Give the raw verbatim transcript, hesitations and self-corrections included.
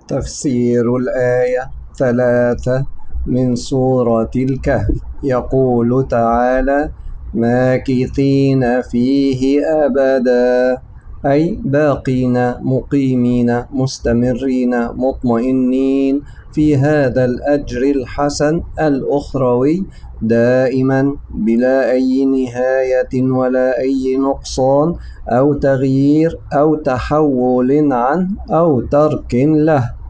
تفسير الآية ثلاثة من سورة الكهف. يقول تعالى: ماكثين فيه أبدا، أي باقين مقيمين مستمرين مطمئنين في هذا الأجر الحسن الأخروي دائما بلا أي نهاية ولا أي نقصان أو تغيير أو تحول عنه أو ترك له.